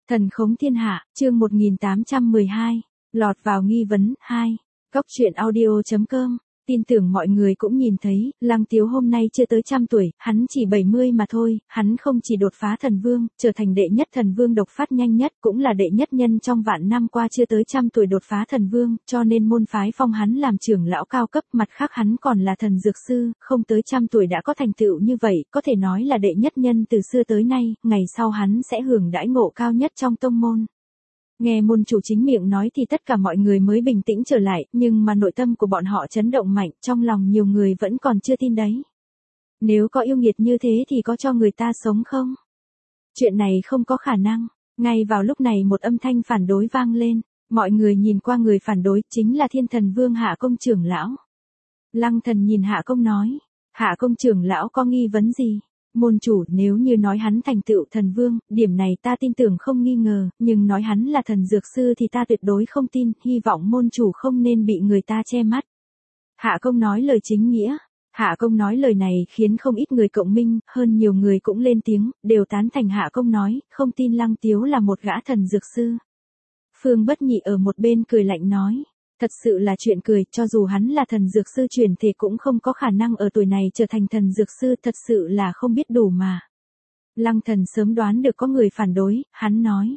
Thần khống thiên hạ, chương 1812, lọt vào nghi vấn, 2. Cóc truyện audio.com, tin tưởng mọi người cũng nhìn thấy, Lăng Tiếu hôm nay chưa tới 100 tuổi, hắn chỉ 70 mà thôi, hắn không chỉ đột phá thần vương, trở thành đệ nhất thần vương độc phát nhanh nhất, cũng là đệ nhất nhân trong vạn năm qua chưa tới 100 tuổi đột phá thần vương, cho nên môn phái phong hắn làm trưởng lão cao cấp, mặt khác hắn còn là thần dược sư, không tới 100 tuổi đã có thành tựu như vậy, có thể nói là đệ nhất nhân từ xưa tới nay, ngày sau hắn sẽ hưởng đãi ngộ cao nhất trong tông môn. Nghe môn chủ chính miệng nói thì tất cả mọi người mới bình tĩnh trở lại, nhưng mà nội tâm của bọn họ chấn động mạnh, trong lòng nhiều người vẫn còn chưa tin đấy. Nếu có yêu nghiệt như thế thì có cho người ta sống không? Chuyện này không có khả năng. Ngay vào lúc này một âm thanh phản đối vang lên, mọi người nhìn qua người phản đối chính là Thiên Thần Vương Hạ Công trưởng lão. Lăng Thần nhìn Hạ Công nói, Hạ Công trưởng lão có nghi vấn gì? Môn chủ, nếu như nói hắn thành tựu thần vương, điểm này ta tin tưởng không nghi ngờ, nhưng nói hắn là thần dược sư thì ta tuyệt đối không tin, hy vọng môn chủ không nên bị người ta che mắt. Hạ Công nói lời chính nghĩa. Hạ Công nói lời này khiến không ít người cộng minh, hơn nhiều người cũng lên tiếng, đều tán thành Hạ Công nói, không tin Lăng Tiếu là một gã thần dược sư. Phương Bất Nhị ở một bên cười lạnh nói. Thật sự là chuyện cười, cho dù hắn là thần dược sư truyền thể cũng không có khả năng ở tuổi này trở thành thần dược sư, thật sự là không biết đủ mà. Lăng Thần sớm đoán được có người phản đối, hắn nói.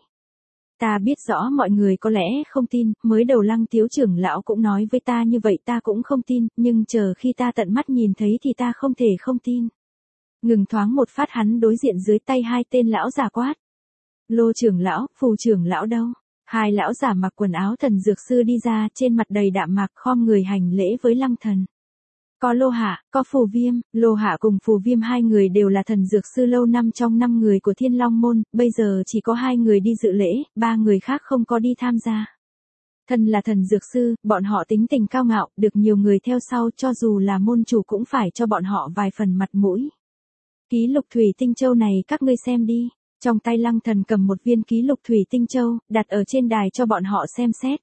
Ta biết rõ mọi người có lẽ không tin, mới đầu Lăng Tiếu trưởng lão cũng nói với ta như vậy ta cũng không tin, nhưng chờ khi ta tận mắt nhìn thấy thì ta không thể không tin. Ngừng thoáng một phát hắn đối diện dưới tay hai tên lão già quát. Lô trưởng lão, Phù trưởng lão đâu? Hai lão giả mặc quần áo thần dược sư đi ra, trên mặt đầy đạm mạc khom người hành lễ với Lăng Thần. Có Lô Hạ, có Phù Viêm, Lô Hạ cùng Phù Viêm hai người đều là thần dược sư lâu năm trong 5 người của Thiên Long môn, bây giờ chỉ có 2 người đi dự lễ, 3 người khác không có đi tham gia. Thân là thần dược sư, bọn họ tính tình cao ngạo, được nhiều người theo sau, cho dù là môn chủ cũng phải cho bọn họ vài phần mặt mũi. Ký lục thủy tinh châu này các ngươi xem đi. Trong tay Lăng Thần cầm một viên ký lục thủy tinh châu, đặt ở trên đài cho bọn họ xem xét.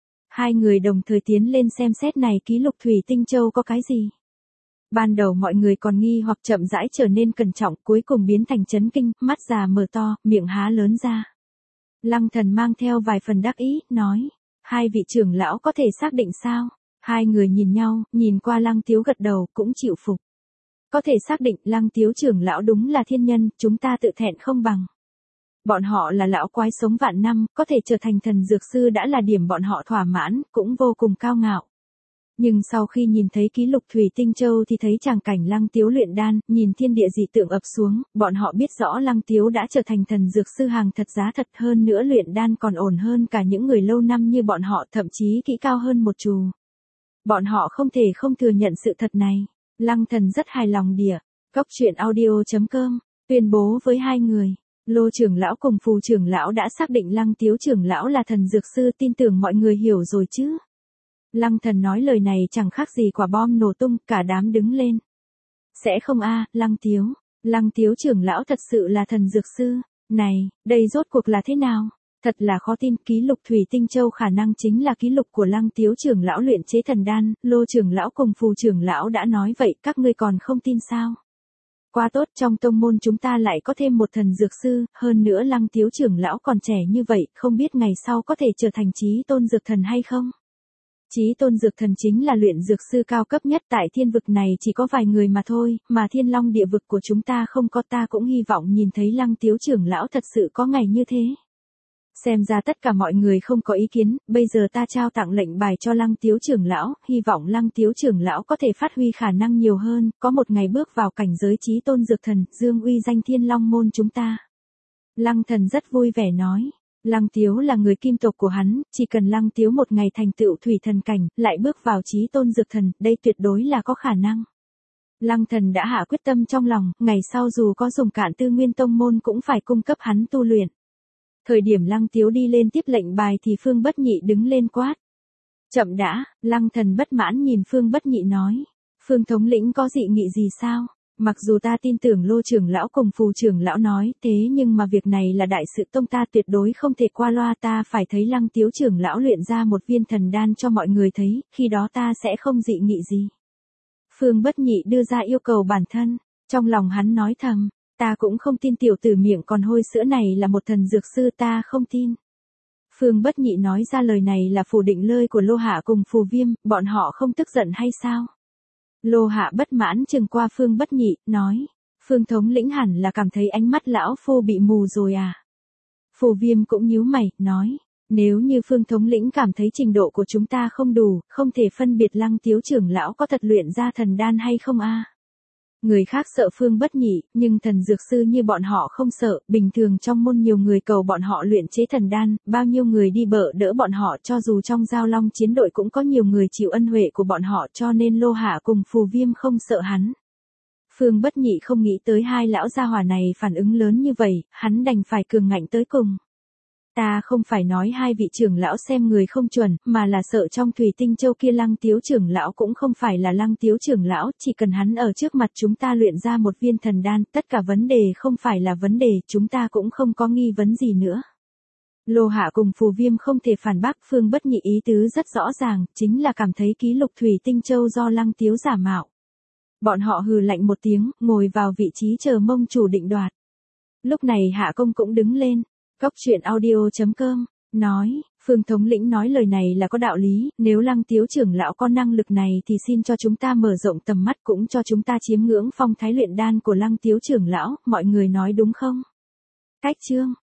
2 người đồng thời tiến lên xem xét này ký lục thủy tinh châu có cái gì. Ban đầu mọi người còn nghi hoặc chậm rãi trở nên cẩn trọng, cuối cùng biến thành chấn kinh, mắt già mở to, miệng há lớn ra. Lăng Thần mang theo vài phần đắc ý, nói, 2 vị trưởng lão có thể xác định sao? 2 người nhìn nhau, nhìn qua Lăng Tiếu gật đầu, cũng chịu phục. Có thể xác định Lăng Tiếu trưởng lão đúng là thiên nhân, chúng ta tự thẹn không bằng. Bọn họ là lão quái sống vạn năm, có thể trở thành thần dược sư đã là điểm bọn họ thỏa mãn, cũng vô cùng cao ngạo. Nhưng sau khi nhìn thấy ký lục thủy tinh châu thì thấy tràng cảnh Lăng Tiếu luyện đan, nhìn thiên địa dị tượng ập xuống, bọn họ biết rõ Lăng Tiếu đã trở thành thần dược sư hàng thật giá thật, hơn nữa luyện đan còn ổn hơn cả những người lâu năm như bọn họ, thậm chí kỹ cao hơn một chù. Bọn họ không thể không thừa nhận sự thật này. Lăng Thần rất hài lòng đỉa. Cóc truyện audio.com, tuyên bố với 2 người. Lô trưởng lão cùng Phù trưởng lão đã xác định Lăng Tiếu trưởng lão là thần dược sư, tin tưởng mọi người hiểu rồi chứ. Lăng Thần nói lời này chẳng khác gì quả bom nổ tung, cả đám đứng lên. Sẽ không a, Lăng Tiếu trưởng lão thật sự là thần dược sư. Này, đây rốt cuộc là thế nào? Thật là khó tin, ký lục thủy tinh châu khả năng chính là ký lục của Lăng Tiếu trưởng lão luyện chế thần đan, Lô trưởng lão cùng Phù trưởng lão đã nói vậy, các ngươi còn không tin sao? Quá tốt, trong tông môn chúng ta lại có thêm một thần dược sư, hơn nữa Lăng Tiếu trưởng lão còn trẻ như vậy, không biết ngày sau có thể trở thành chí tôn dược thần hay không? Chí tôn dược thần chính là luyện dược sư cao cấp nhất tại thiên vực này, chỉ có vài người mà thôi, mà Thiên Long địa vực của chúng ta không có, ta cũng hy vọng nhìn thấy Lăng Tiếu trưởng lão thật sự có ngày như thế. Xem ra tất cả mọi người không có ý kiến, bây giờ ta trao tặng lệnh bài cho Lăng Tiếu trưởng lão, hy vọng Lăng Tiếu trưởng lão có thể phát huy khả năng nhiều hơn, có một ngày bước vào cảnh giới chí tôn dược thần, dương uy danh Thiên Long môn chúng ta. Lăng Thần rất vui vẻ nói, Lăng Tiếu là người kim tộc của hắn, chỉ cần Lăng Tiếu một ngày thành tựu thủy thần cảnh, lại bước vào chí tôn dược thần, đây tuyệt đối là có khả năng. Lăng Thần đã hạ quyết tâm trong lòng, ngày sau dù có dùng cạn tư nguyên tông môn cũng phải cung cấp hắn tu luyện. Thời điểm Lăng Tiếu đi lên tiếp lệnh bài thì Phương Bất Nhị đứng lên quát. Chậm đã, Lăng Thần bất mãn nhìn Phương Bất Nhị nói. Phương thống lĩnh có dị nghị gì sao? Mặc dù ta tin tưởng Lô trưởng lão cùng Phù trưởng lão nói, thế nhưng mà việc này là đại sự tông ta tuyệt đối không thể qua loa, ta phải thấy Lăng Tiếu trưởng lão luyện ra một viên thần đan cho mọi người thấy, khi đó ta sẽ không dị nghị gì. Phương Bất Nhị đưa ra yêu cầu bản thân, trong lòng hắn nói thầm. Ta cũng không tin tiểu tử miệng còn hôi sữa này là một thần dược sư, ta không tin. Phương Bất Nhị nói ra lời này là phủ định lời của Lô Hạ cùng Phù Viêm, bọn họ không tức giận hay sao? Lô Hạ bất mãn chừng qua Phương Bất Nhị, nói, Phương thống lĩnh hẳn là cảm thấy ánh mắt lão phu bị mù rồi à? Phù Viêm cũng nhíu mày, nói, nếu như Phương thống lĩnh cảm thấy trình độ của chúng ta không đủ, không thể phân biệt Lăng Tiếu trưởng lão có thật luyện ra thần đan hay không a? Người khác sợ Phương Bất Nhị, nhưng thần dược sư như bọn họ không sợ, bình thường trong môn nhiều người cầu bọn họ luyện chế thần đan, bao nhiêu người đi bợ đỡ bọn họ, cho dù trong giao long chiến đội cũng có nhiều người chịu ân huệ của bọn họ, cho nên Lô Hạ cùng Phù Viêm không sợ hắn. Phương Bất Nhị không nghĩ tới hai lão gia hỏa này phản ứng lớn như vậy, hắn đành phải cường ngạnh tới cùng. Ta không phải nói hai vị trưởng lão xem người không chuẩn, mà là sợ trong Thủy Tinh Châu kia Lăng Tiếu trưởng lão cũng không phải là Lăng Tiếu trưởng lão, chỉ cần hắn ở trước mặt chúng ta luyện ra một viên thần đan, tất cả vấn đề không phải là vấn đề, chúng ta cũng không có nghi vấn gì nữa. Lô Hạ cùng Phù Viêm không thể phản bác, Phương Bất Nhị ý tứ rất rõ ràng, chính là cảm thấy ký lục Thủy Tinh Châu do Lăng Tiếu giả mạo. Bọn họ hừ lạnh một tiếng, ngồi vào vị trí chờ mông chủ định đoạt. Lúc này Hạ Công cũng đứng lên. Cốc truyện audio.com, nói, Phương thống lĩnh nói lời này là có đạo lý, nếu Lăng Tiếu trưởng lão có năng lực này thì xin cho chúng ta mở rộng tầm mắt, cũng cho chúng ta chiếm ngưỡng phong thái luyện đan của Lăng Tiếu trưởng lão, mọi người nói đúng không? Cách chương